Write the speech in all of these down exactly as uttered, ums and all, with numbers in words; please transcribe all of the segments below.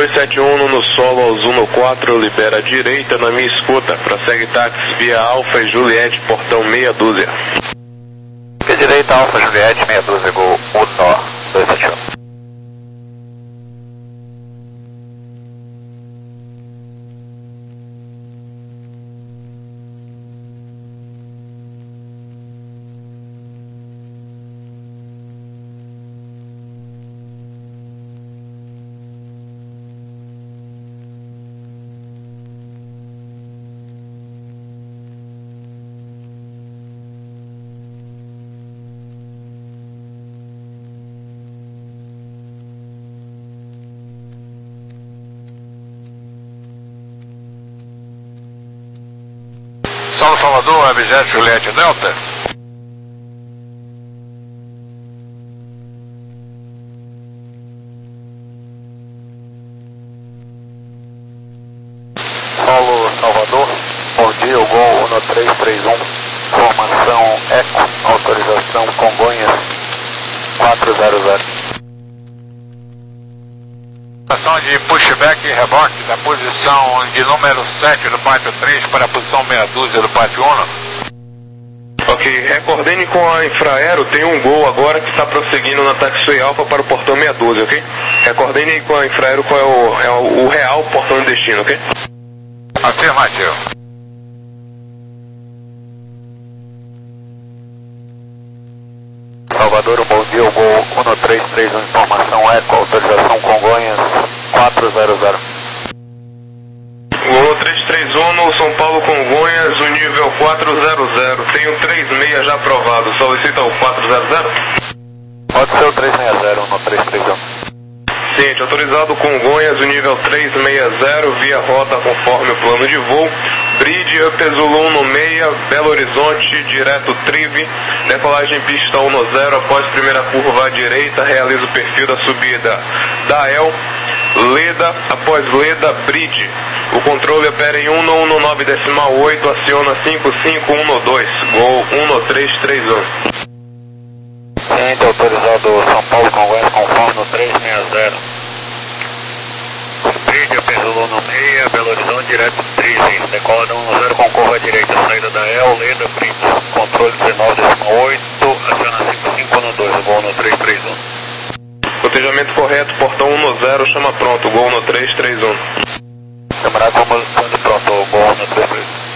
dois sete um no solo ao Zuno quatro, libera a direita na minha escuta. Prossegue táxi via Alfa e Juliette, portão meia dúzia. Via direita, Alfa Juliette, meia dúzia, gol Uno, dois sete um. São Salvador, Abjet Juliette Delta. Solo Salvador, bom dia, o gol Uno três três um, formação Eco, autorização Congonhas quatro zero zero. Ação de pushback e reboque da posição de número sete do pátio três para a posição meia dúzia do pátio um. Ok, recordene com a Infraero, tem um gol agora que está prosseguindo na taxiway Alfa para o portão meia dúzia, ok? Recordene aí com a Infraero qual é o, é o, o real portão de destino, ok? Afirmativo. Salvador, bom dia, o gol Uno três três um, informação Eco, autorização Congonhas quatro zero zero. Gol três três um no São Paulo Congonhas, o nível quatro zero zero. Tem um três seis já aprovado, solicita o quatro zero zero? Pode ser o três seis zero, Uno três três um. Ciente, autorizado Congonhas, o nível três seis zero, via rota conforme o plano de voo. Bridge, Up Zulu no meia, Belo Horizonte, direto Trive, decolagem pista um zero, após primeira curva à direita, realiza o perfil da subida da El, Leda, após Leda, Bridge. O controle opera em um um nove decimal oito, aciona cinco cinco um dois, gol um três três um. Ciente, autorizado São Paulo Congonhas conforme no três seis zero. Bridge, Up Zulu no meia, Belo Horizonte, direto Trive, decola um zero com curva à direita, saída da El, Leda, Bridge, controle dezenove decimal oito, aciona cinco cinco um dois, gol no três três um. Cotejamento correto, portão um zero, chama pronto, gol no três três um. Camarada, como pronto, gol no três três um.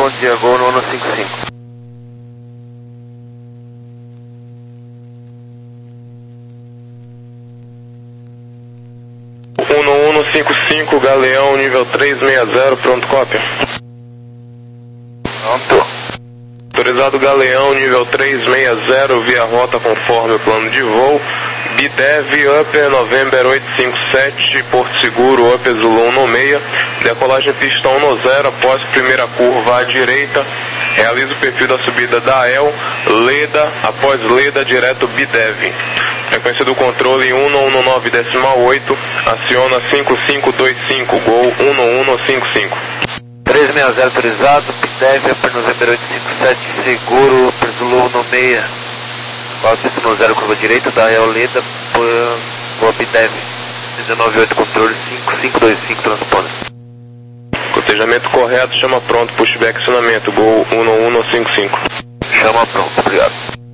bom dia, Gol no um um cinco cinco. um um cinco cinco, Galeão, nível três seis zero, pronto, cópia. Pronto. Autorizado Galeão, nível três seis zero, via rota conforme o plano de voo. B D E V, Upper November oito cinco sete, Porto Seguro, Upper Zulu no meia. Decolagem pistão no zero, após primeira curva à direita. Realiza o perfil da subida da E L, Leda, após Leda, direto B D E V. Frequência do controle um um nove decimal oito, aciona cinco cinco dois cinco, Gol um um cinco cinco. três seis zero autorizado, B D E V, Upper November oito cinco sete, seguro, Upper Zulu no meia. Pista no zero, curva direita, da E L Leda, boa B D E V, dezenove oito, controle cinco cinco dois cinco, transponder. Cotejamento correto, chama pronto, pushback acionamento, Gol um um cinco cinco. Chama pronto, obrigado.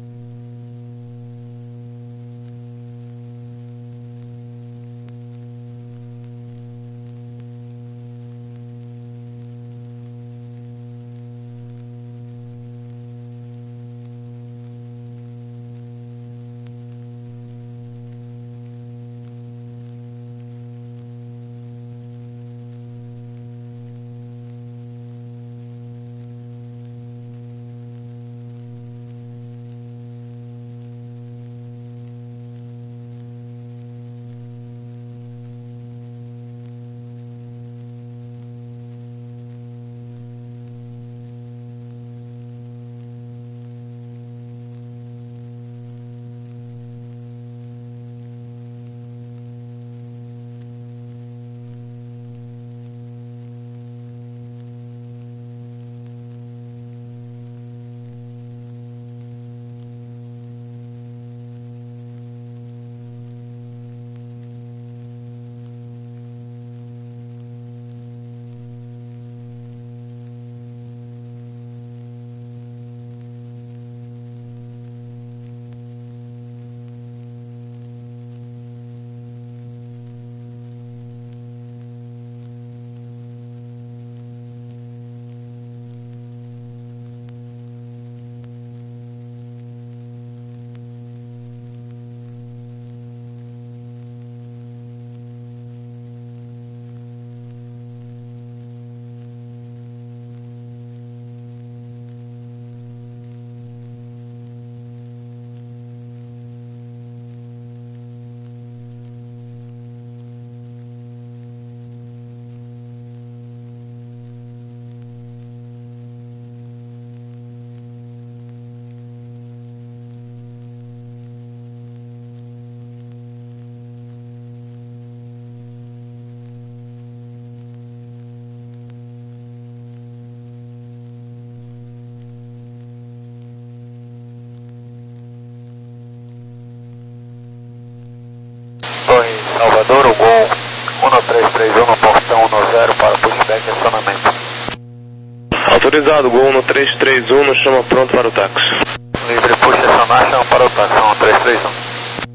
Salvador, o Gol um três três um no portão um zero para pushback e acionamento. Autorizado, Gol um três três um, no chama pronto para o táxi. Livre, puxa acionar, chama para o táxi um três três um.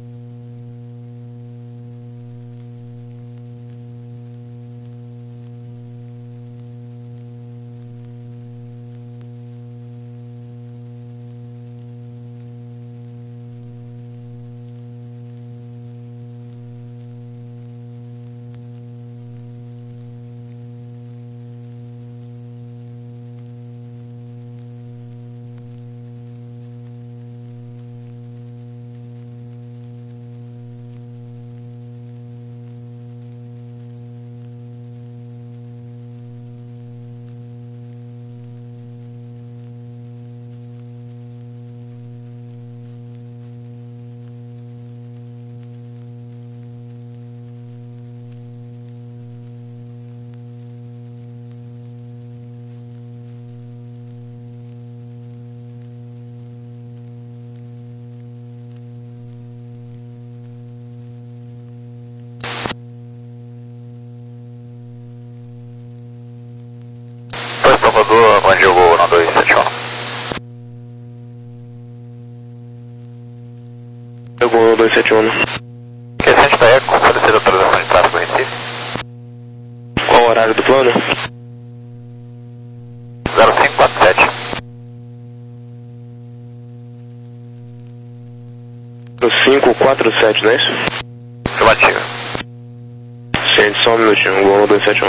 Onde eu vou no dois sete um? Eu vou no dois sete um. Crescente da Eco, fornecer autorização de tráfego em Recife. Qual o horário do plano? zero cinco quatro cinco quatro sete, não é isso? Afirmativo. Gente, só um minutinho, Gol um dois sete um.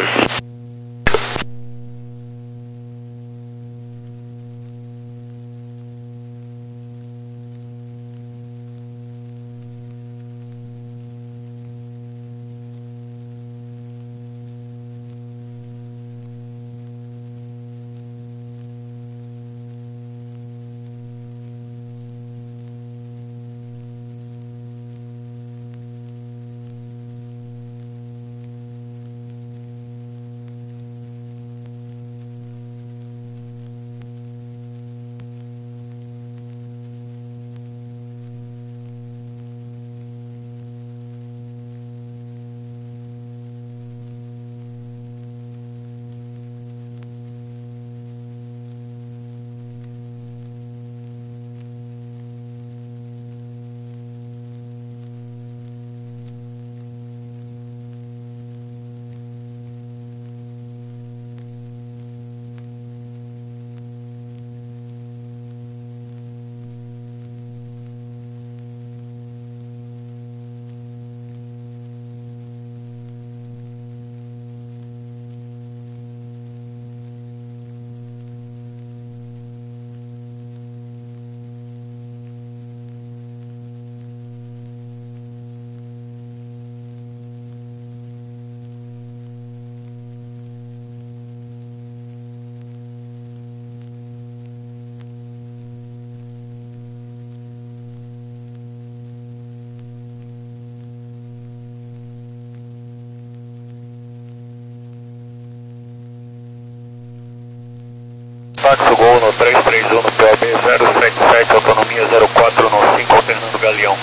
Táxi Gol no três três um no P O B zero sete sete, autonomia zero quatro no cinco, alternando Galeão.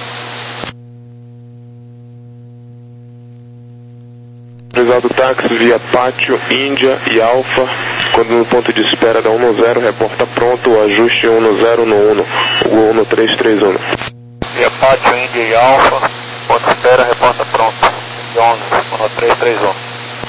Autorizado táxi via Pátio, Índia e Alfa. Quando no ponto de espera da um no zero, reporta pronto, ajuste um no zero no um, o Gol no três três um. Via Pátio, Índia e Alfa, ponto de espera, reporta pronto, onze, no três três um.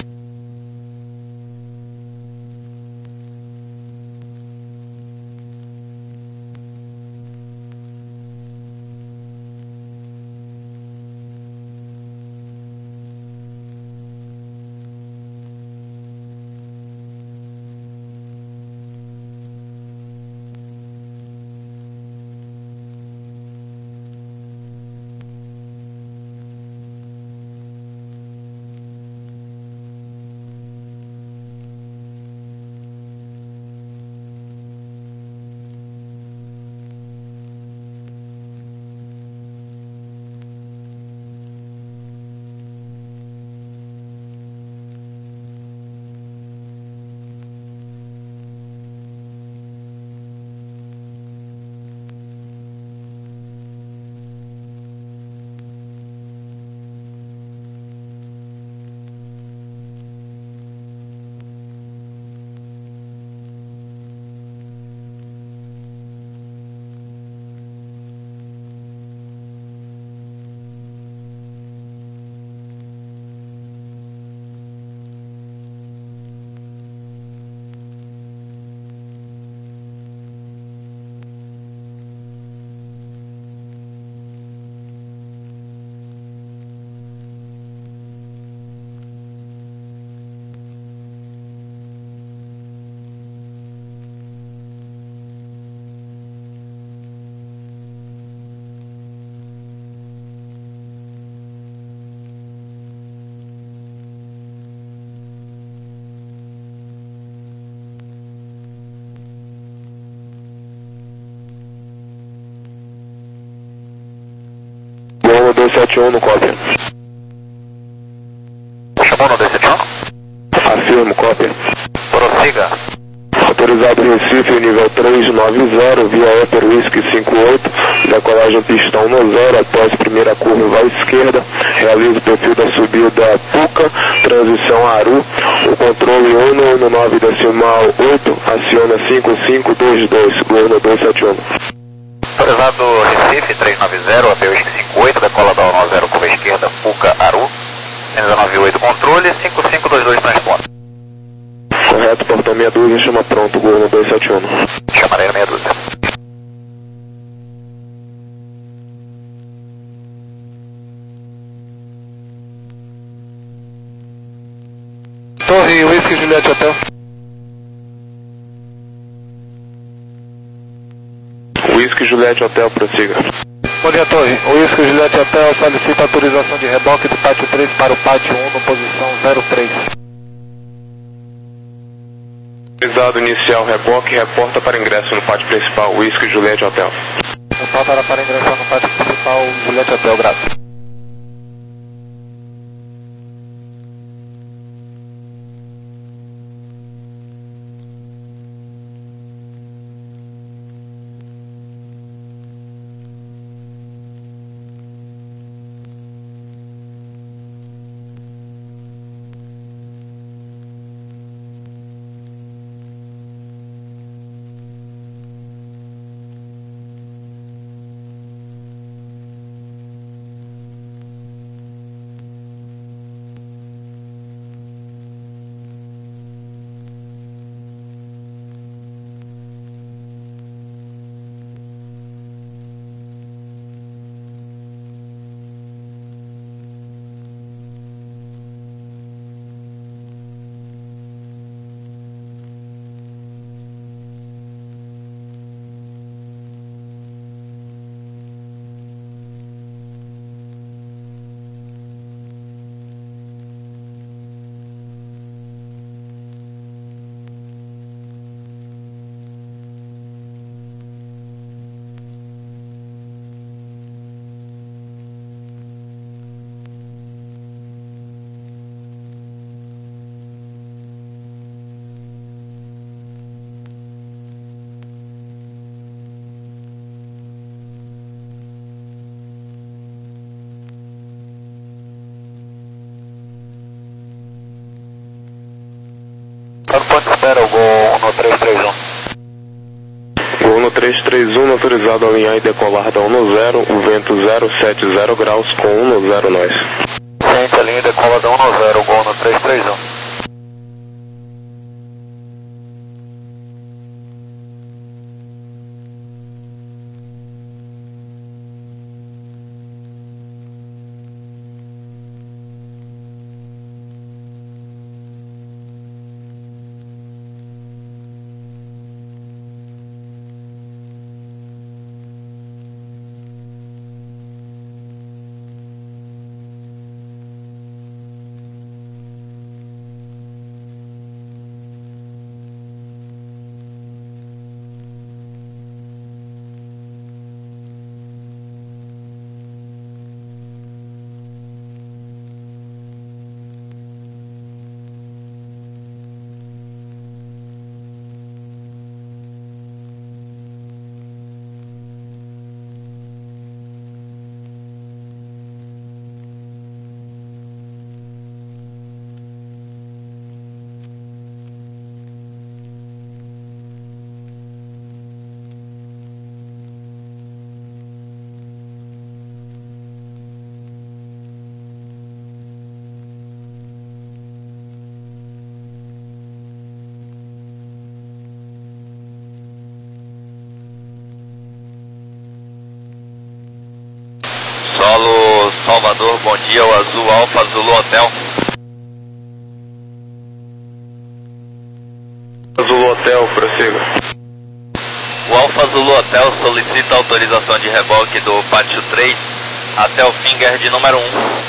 dois sete um no cópia. Chamou no dois sete um? Afirmo, cópia. Prossiga. Autorizado Recife, nível três nove zero, via Upper Whisky cinco oito, decolagem pistão no zero, após primeira curva à esquerda, realiza o perfil da subida Puca, transição Aru, o controle um no nove decimal oito, aciona cinco cinco dois dois, Gol no dois sete um. Autorizado Recife três nove zero, Upper Whisky cinco oito, decola da um zero, curva esquerda, Puca, Aru, nove oito controle, cinco cinco dois dois transporte. Correto, portão meia dúzia, chama pronto, Gol no dois sete um. Chamarei meia dúzia. Juliette Hotel. Whisky Juliette Hotel, prossiga. Bom dia, Torre. O Whisky Juliette Hotel solicita autorização de reboque do pátio três para o pátio um, no posição zero três. Autorizado inicial reboque, reporta para ingresso no pátio principal, Whisky Juliette Hotel. Reporta para ingressar no pátio principal, Juliette Hotel, graças. Quanto espera o Gol no três três um? Gol no três três um, autorizado a alinhar e decolar da um no zero, o vento zero sete zero graus com um no zero nós. Ciente, a linha decola da um no zero, Gol no três três um. Solo Salvador, bom dia, o Azul Alfa Zulu Hotel. Zulu Hotel, prossiga. O Alfa Zulu Hotel solicita autorização de reboque do pátio três até o finger de número um.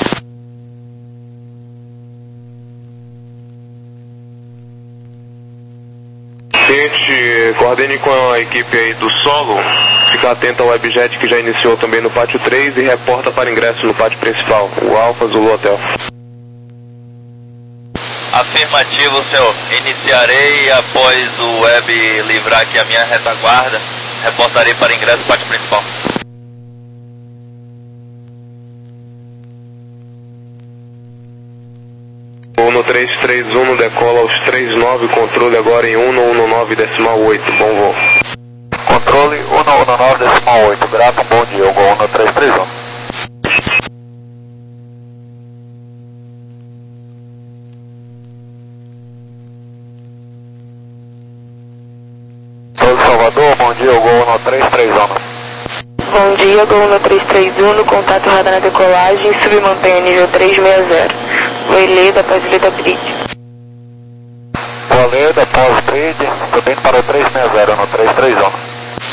Gente, coordene com a equipe aí do solo, fica atento ao webjet que já iniciou também no pátio três e reporta para ingresso no pátio principal, o Alfa Zulu Hotel. Afirmativo, senhor. Iniciarei após o web livrar aqui a minha retaguarda, reportarei para ingresso no pátio principal. Gol no três três um, no decola aos três nove, controle agora em um um nove decimal oito, bom voo. Controle um um nove decimal oito, grato, bom dia, o Gol no três três um. Todo Salvador, bom dia, o Gol no três três um. Bom dia, Gol no três três um, no contato radar na decolagem, submantenha nível três seis zero. Voileda, após Ilha da Bridge. Leda, pós-bridge, subindo para o três seis zero no três três um.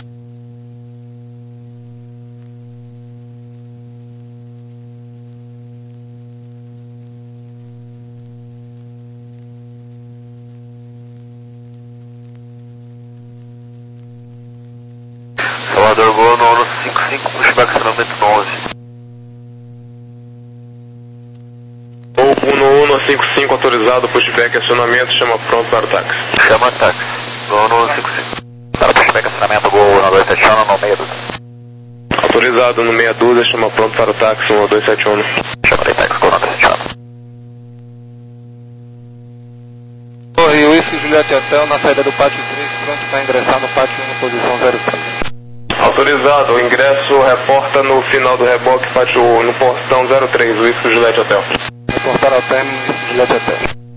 Salvador Gol no Ono cinco cinco, pushback acionamento no onze. Gol no Ono cinco cinco autorizado, pushback acionamento, chama pronto para o táxi. Chama táxi. Gol no cinco cinco. Para pushback acionamento, Gol no dois sete um no meia dúzia. Autorizado no meia dúzia, chama pronto para o táxi, um dois sete um. Chama de táxi, Gol no dois sete um. Torre Whisky Juliette Hotel na saída do pátio três, pronto para ingressar no pátio um, posição zero três. Autorizado, o ingresso reporta no final do reboque, pátio no portão zero três, Whisky Juliette Hotel. Reportar ao término, Whisky Juliette Hotel.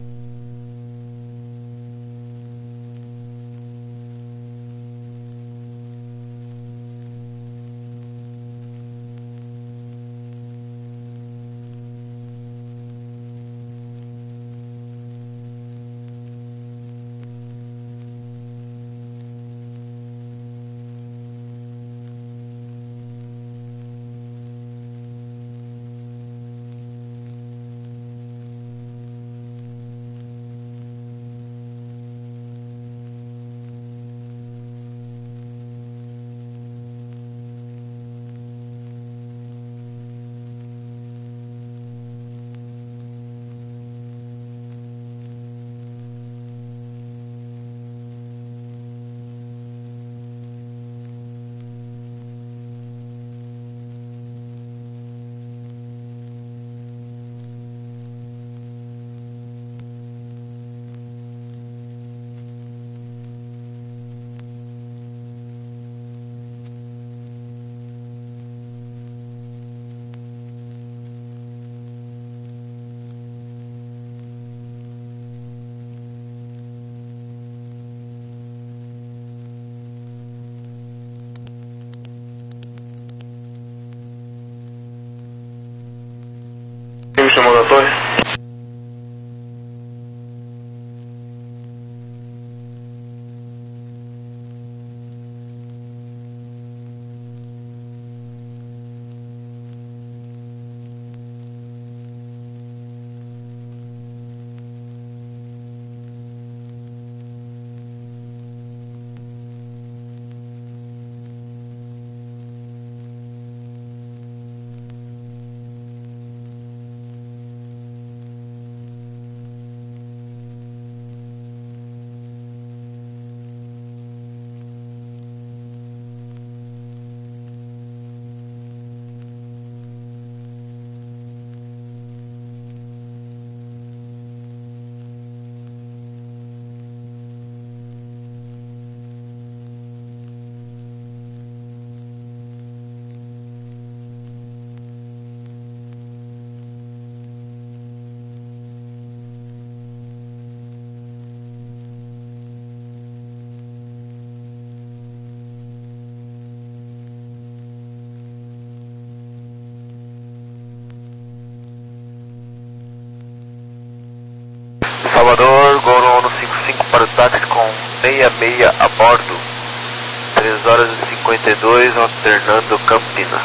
Quem me chamou da torre? Salvador, Gol no Ono cinco cinco para o táxi com seis seis a bordo. três horas e cinquenta e dois, alternando Campinas.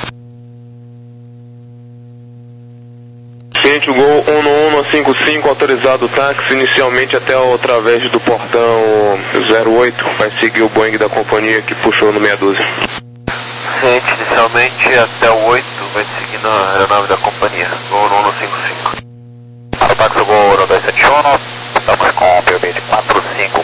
Ciente, o Gol um no um cinco cinco, autorizado o táxi inicialmente até outra vez do portão zero oito, vai seguir o Boeing da companhia que puxou no meia dúzia. Ciente, inicialmente até o oito, vai seguindo a aeronave da companhia, Gol no um cinco cinco. Para o táxi Gol no dois sete um, estamos com P B de quatro cinco